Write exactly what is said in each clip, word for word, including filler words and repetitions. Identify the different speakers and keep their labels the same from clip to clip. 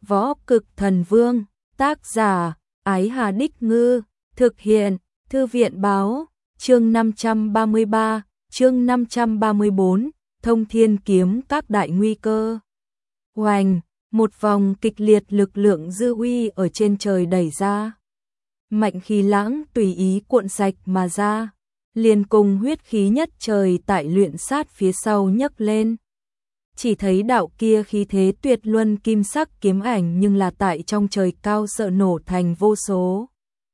Speaker 1: Võ Cực Thần Vương, tác giả, Ái Hà Đích Ngư, thực hiện, Thư viện Báo, chương năm trăm ba mươi ba, chương năm trăm ba mươi bốn, Thông Thiên Kiếm các đại nguy cơ. Oành, một vòng kịch liệt lực lượng dư uy ở trên trời đẩy ra. Mạnh khí lãng tùy ý cuộn sạch mà ra, liền cùng huyết khí nhất trời tại luyện sát phía sau nhấc lên. Chỉ thấy đạo kia khí thế tuyệt luân kim sắc kiếm ảnh nhưng là tại trong trời cao sợ nổ thành vô số.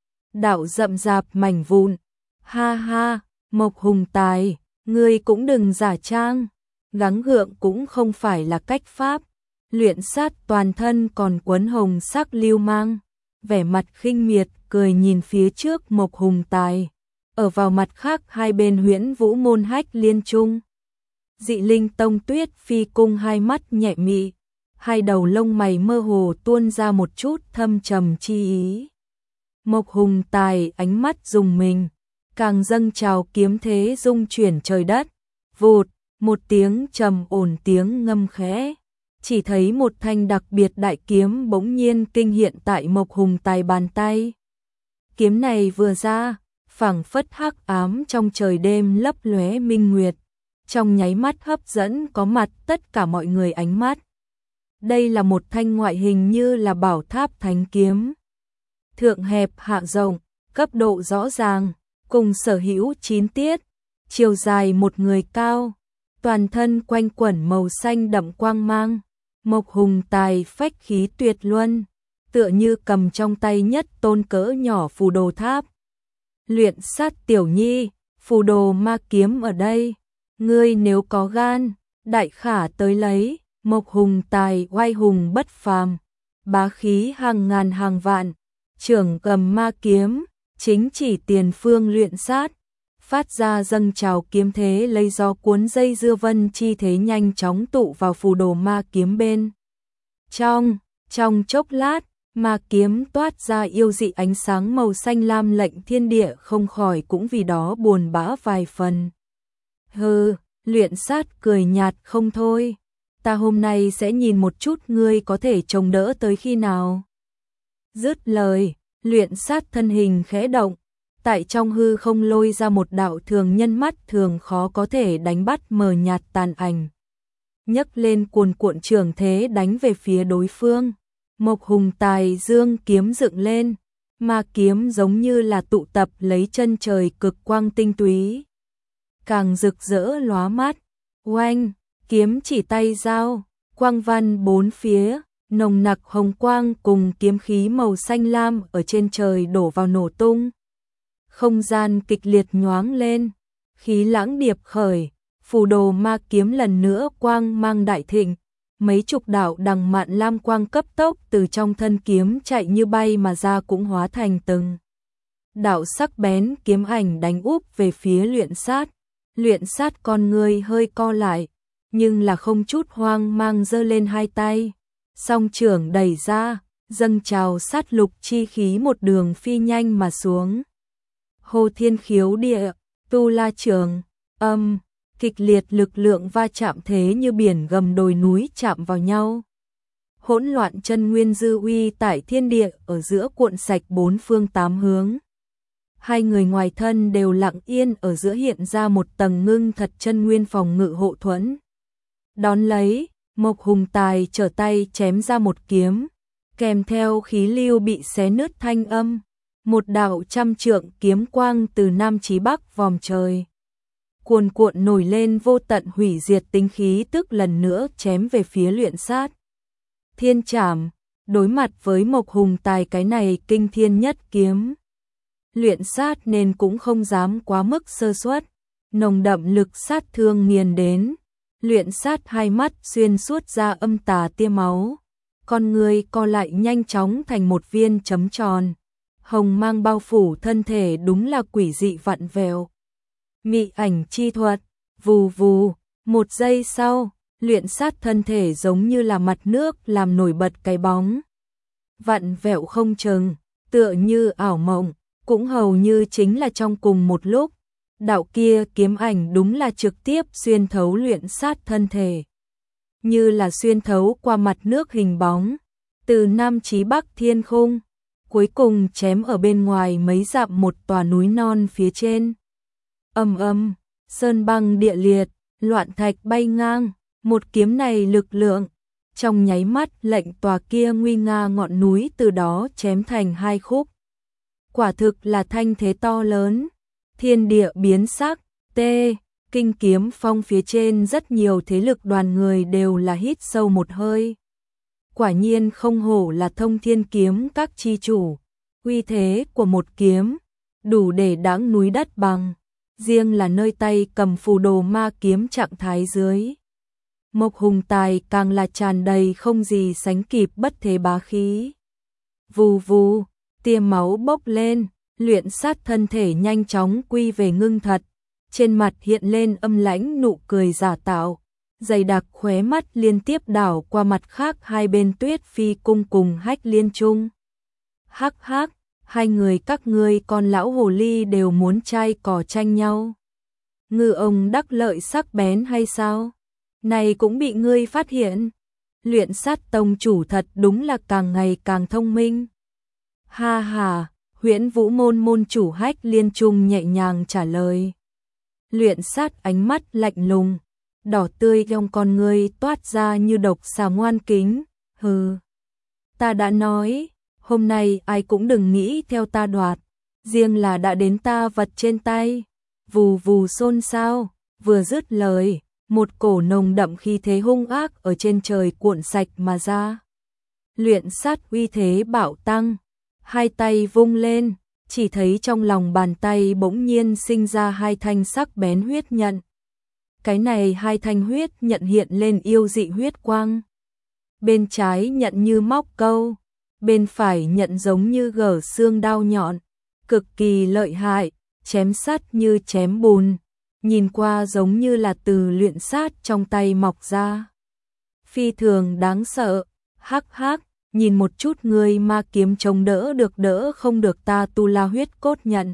Speaker 1: Đạo rậm rạp mảnh vụn. Ha ha, Mộc Hùng Tài, ngươi cũng đừng giả trang, gắng gượng cũng không phải là cách pháp. Luyện sát toàn thân còn quấn hồng sắc lưu mang, vẻ mặt khinh miệt cười nhìn phía trước Mộc Hùng Tài. Ở vào mặt khác hai bên Huyễn Vũ Môn Hách Liên Trung. Dị Linh Tông Tuyết Phi Cung hai mắt nhẹ mị, hai đầu lông mày mơ hồ tuôn ra một chút thâm trầm chi ý. Mộc Hùng Tài ánh mắt rùng mình, càng dâng trào kiếm thế rung chuyển trời đất. Vụt, một tiếng trầm ổn tiếng ngâm khẽ, chỉ thấy một thanh đặc biệt đại kiếm bỗng nhiên kinh hiện tại Mộc Hùng Tài bàn tay. Kiếm này vừa ra, phảng phất hắc ám trong trời đêm lấp lóe minh nguyệt, trong nháy mắt hấp dẫn có mặt tất cả mọi người ánh mắt. Đây là một thanh ngoại hình như là bảo tháp thánh kiếm. Thượng hẹp hạ rộng, cấp độ rõ ràng, cùng sở hữu chín tiết, chiều dài một người cao, toàn thân quanh quẩn màu xanh đậm quang mang. Mộc Hùng Tài phách khí tuyệt luân, tựa như cầm trong tay nhất tôn cỡ nhỏ phù đồ tháp. Luyện sát tiểu nhi, phù đồ ma kiếm ở đây, ngươi nếu có gan, đại khả tới lấy. Mộc Hùng Tài oai hùng bất phàm, bá khí hàng ngàn hàng vạn, trưởng cầm ma kiếm, chính chỉ tiền phương luyện sát, phát ra dâng trào kiếm thế lấy gió cuốn dây dưa vân chi thế nhanh chóng tụ vào phù đồ ma kiếm bên. Trong, trong chốc lát, ma kiếm toát ra yêu dị ánh sáng màu xanh lam lệnh thiên địa không khỏi cũng vì đó buồn bã vài phần. Hừ, luyện sát cười nhạt không thôi, ta hôm nay sẽ nhìn một chút ngươi có thể chống đỡ tới khi nào. Dứt lời, luyện sát thân hình khẽ động, tại trong hư không lôi ra một đạo thường nhân mắt thường khó có thể đánh bắt mờ nhạt tàn ảnh. Nhấc lên cuồn cuộn trường thế đánh về phía đối phương. Mộc Hùng Tài dương kiếm dựng lên, ma kiếm giống như là tụ tập lấy chân trời cực quang tinh túy, càng rực rỡ lóa mắt. Oanh, kiếm chỉ tay dao, quang văn bốn phía, nồng nặc hồng quang cùng kiếm khí màu xanh lam ở trên trời đổ vào nổ tung. Không gian kịch liệt nhoáng lên, khí lãng điệp khởi, phù đồ ma kiếm lần nữa quang mang đại thịnh. Mấy chục đạo đằng mạn lam quang cấp tốc từ trong thân kiếm chạy như bay mà ra cũng hóa thành từng đạo sắc bén kiếm ảnh đánh úp về phía luyện sát. Luyện sát con người hơi co lại, nhưng là không chút hoang mang giơ lên hai tay, song trưởng đẩy ra, dâng trào sát lục chi khí một đường phi nhanh mà xuống. Hô thiên khiếu địa, tu la trường, âm, kịch liệt lực lượng va chạm thế như biển gầm đồi núi chạm vào nhau. Hỗn loạn chân nguyên dư uy tại thiên địa ở giữa cuộn sạch bốn phương tám hướng. Hai người ngoài thân đều lặng yên ở giữa hiện ra một tầng ngưng thật chân nguyên phòng ngự hộ thuẫn. Đón lấy, Mộc Hùng Tài trở tay chém ra một kiếm, kèm theo khí lưu bị xé nứt thanh âm, một đạo trăm trượng kiếm quang từ nam chí bắc vòm trời. Cuồn cuộn nổi lên vô tận hủy diệt tính khí tức lần nữa chém về phía luyện sát. Thiên trảm, đối mặt với Mộc Hùng Tài cái này kinh thiên nhất kiếm. Luyện sát nên cũng không dám quá mức sơ suất, nồng đậm lực sát thương nghiền đến. Luyện sát hai mắt xuyên suốt ra âm tà tia máu, con người co lại nhanh chóng thành một viên chấm tròn. Hồng mang bao phủ thân thể đúng là quỷ dị vặn vẹo. Mị ảnh chi thuật, vù vù, một giây sau, luyện sát thân thể giống như là mặt nước làm nổi bật cái bóng. Vặn vẹo không chừng, tựa như ảo mộng, cũng hầu như chính là trong cùng một lúc. Đạo kia kiếm ảnh đúng là trực tiếp xuyên thấu luyện sát thân thể, như là xuyên thấu qua mặt nước hình bóng, từ nam chí bắc thiên khung, cuối cùng chém ở bên ngoài mấy dặm một tòa núi non phía trên. Ầm ầm, sơn băng địa liệt, loạn thạch bay ngang, một kiếm này lực lượng, trong nháy mắt lệnh tòa kia nguy nga ngọn núi từ đó chém thành hai khúc. Quả thực là thanh thế to lớn, thiên địa biến sắc, tê, kinh kiếm phong phía trên rất nhiều thế lực đoàn người đều là hít sâu một hơi. Quả nhiên không hổ là thông thiên kiếm các chi chủ, uy thế của một kiếm, đủ để đãng núi đất bằng, riêng là nơi tay cầm phù đồ ma kiếm trạng thái dưới. Mộc Hùng Tài càng là tràn đầy không gì sánh kịp bất thế bá khí. Vù vù, tia máu bốc lên, luyện sát thân thể nhanh chóng quy về ngưng thật, trên mặt hiện lên âm lãnh nụ cười giả tạo, dày đặc khóe mắt liên tiếp đảo qua mặt khác hai bên Tuyết Phi cung cùng Hách Liên Trung. Hắc hắc, hai người các ngươi con lão hồ ly đều muốn trai cò tranh nhau. Ngư ông đắc lợi sắc bén hay sao? Này cũng bị ngươi phát hiện. Luyện sát tông chủ thật đúng là càng ngày càng thông minh. Ha ha, Huyễn Vũ môn môn chủ Hách Liên Trung nhẹ nhàng trả lời. Luyện sát ánh mắt lạnh lùng, đỏ tươi trong con ngươi toát ra như độc xà ngoan kính. Hừ, ta đã nói, hôm nay ai cũng đừng nghĩ theo ta đoạt, riêng là đã đến ta vật trên tay. Vù vù xôn xao, vừa dứt lời, một cổ nồng đậm khí thế hung ác ở trên trời cuộn sạch mà ra. Luyện sát uy thế bạo tăng, hai tay vung lên, chỉ thấy trong lòng bàn tay bỗng nhiên sinh ra hai thanh sắc bén huyết nhận. Cái này hai thanh huyết nhận hiện lên yêu dị huyết quang. Bên trái nhận như móc câu, bên phải nhận giống như gở xương đao nhọn, cực kỳ lợi hại, chém sắt như chém bùn, nhìn qua giống như là từ luyện sát trong tay mọc ra. Phi thường đáng sợ, hắc hắc, nhìn một chút người ma kiếm chống đỡ được đỡ không được ta tu la huyết cốt nhận.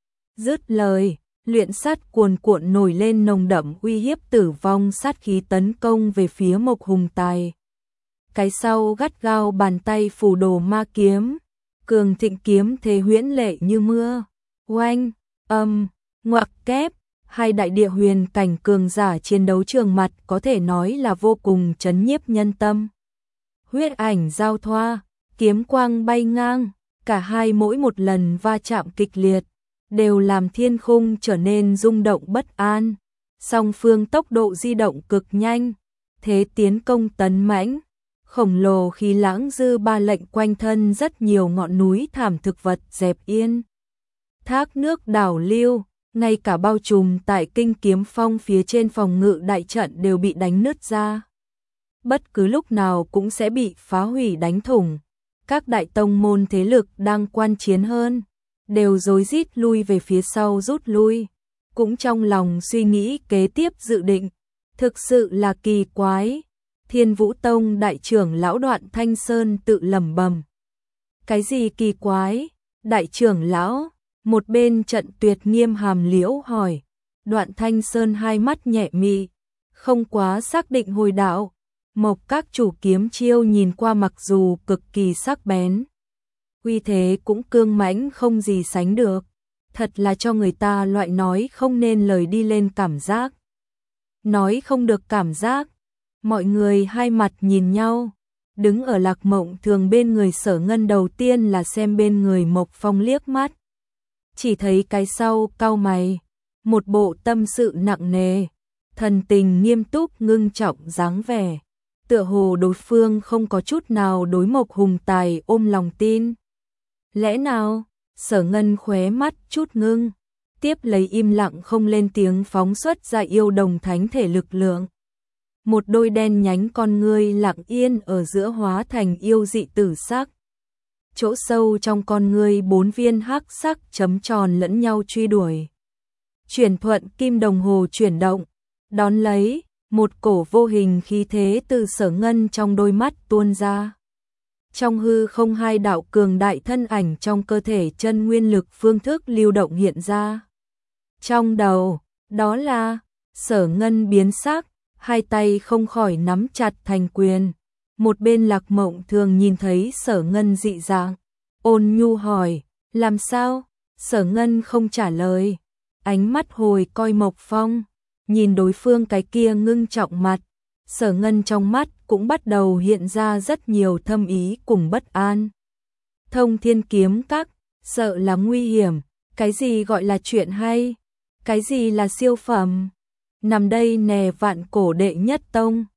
Speaker 1: Dứt lời, luyện sát cuồn cuộn nổi lên nồng đậm uy hiếp tử vong sát khí tấn công về phía Mộc Hùng Tài. Cái sau gắt gao bàn tay phủ đồ ma kiếm, cường thịnh kiếm thế huyễn lệ như mưa. Oanh, âm, ngoặc kép, hai đại địa huyền cảnh cường giả chiến đấu trường mặt có thể nói là vô cùng chấn nhiếp nhân tâm. Huyết ảnh giao thoa, kiếm quang bay ngang, cả hai mỗi một lần va chạm kịch liệt, đều làm thiên khung trở nên rung động bất an. Song phương tốc độ di động cực nhanh, thế tiến công tấn mãnh, khổng lồ khí lãng dư ba lệnh quanh thân rất nhiều ngọn núi thảm thực vật dẹp yên. Thác nước đảo lưu, ngay cả bao trùm tại kinh kiếm phong phía trên phòng ngự đại trận đều bị đánh nứt ra. Bất cứ lúc nào cũng sẽ bị phá hủy đánh thủng. Các đại tông môn thế lực đang quan chiến hơn, đều rối rít lui về phía sau rút lui, cũng trong lòng suy nghĩ kế tiếp dự định. Thực sự là kỳ quái. Thiên Vũ Tông đại trưởng lão Đoạn Thanh Sơn tự lẩm bẩm. Cái gì kỳ quái? Đại trưởng lão, một bên Trận Tuyệt nghiêm hàm liễu hỏi. Đoạn Thanh Sơn hai mắt nhẹ mị, không quá xác định hồi đạo. Mộc các chủ kiếm chiêu nhìn qua mặc dù cực kỳ sắc bén, uy thế cũng cương mãnh không gì sánh được, thật là cho người ta loại nói không nên lời đi lên cảm giác. Nói không được cảm giác, mọi người hai mặt nhìn nhau, đứng ở Lạc Mộng Thường bên người Sở Ngân đầu tiên là xem bên người Mộc Phong liếc mắt. Chỉ thấy cái sau cau mày, một bộ tâm sự nặng nề, thần tình nghiêm túc ngưng trọng dáng vẻ. Tựa hồ đối phương không có chút nào đối Mộc Hùng Tài ôm lòng tin. Lẽ nào? Sở Ngân khóe mắt chút ngưng, tiếp lấy im lặng không lên tiếng phóng xuất ra yêu đồng thánh thể lực lượng. Một đôi đen nhánh con ngươi lặng yên ở giữa hóa thành yêu dị tử sắc. Chỗ sâu trong con ngươi bốn viên hắc sắc chấm tròn lẫn nhau truy đuổi. Chuyển thuận kim đồng hồ chuyển động, đón lấy, một cổ vô hình khí thế từ Sở Ngân trong đôi mắt tuôn ra. Trong hư không hai đạo cường đại thân ảnh trong cơ thể chân nguyên lực phương thức lưu động hiện ra. Trong đầu, đó là Sở Ngân biến sắc, hai tay không khỏi nắm chặt thành quyền, Một bên Lạc Mộng Thường nhìn thấy Sở Ngân dị dạng, ôn nhu hỏi, làm sao? Sở Ngân không trả lời, ánh mắt hồi coi Mộc Phong, nhìn đối phương cái kia ngưng trọng mặt, Sở Ngân trong mắt cũng bắt đầu hiện ra rất nhiều thâm ý cùng bất an. Thông Thiên Kiếm Các, sợ là nguy hiểm, cái gì gọi là chuyện hay? Cái gì là siêu phẩm? Nằm đây nè vạn cổ đệ nhất tông.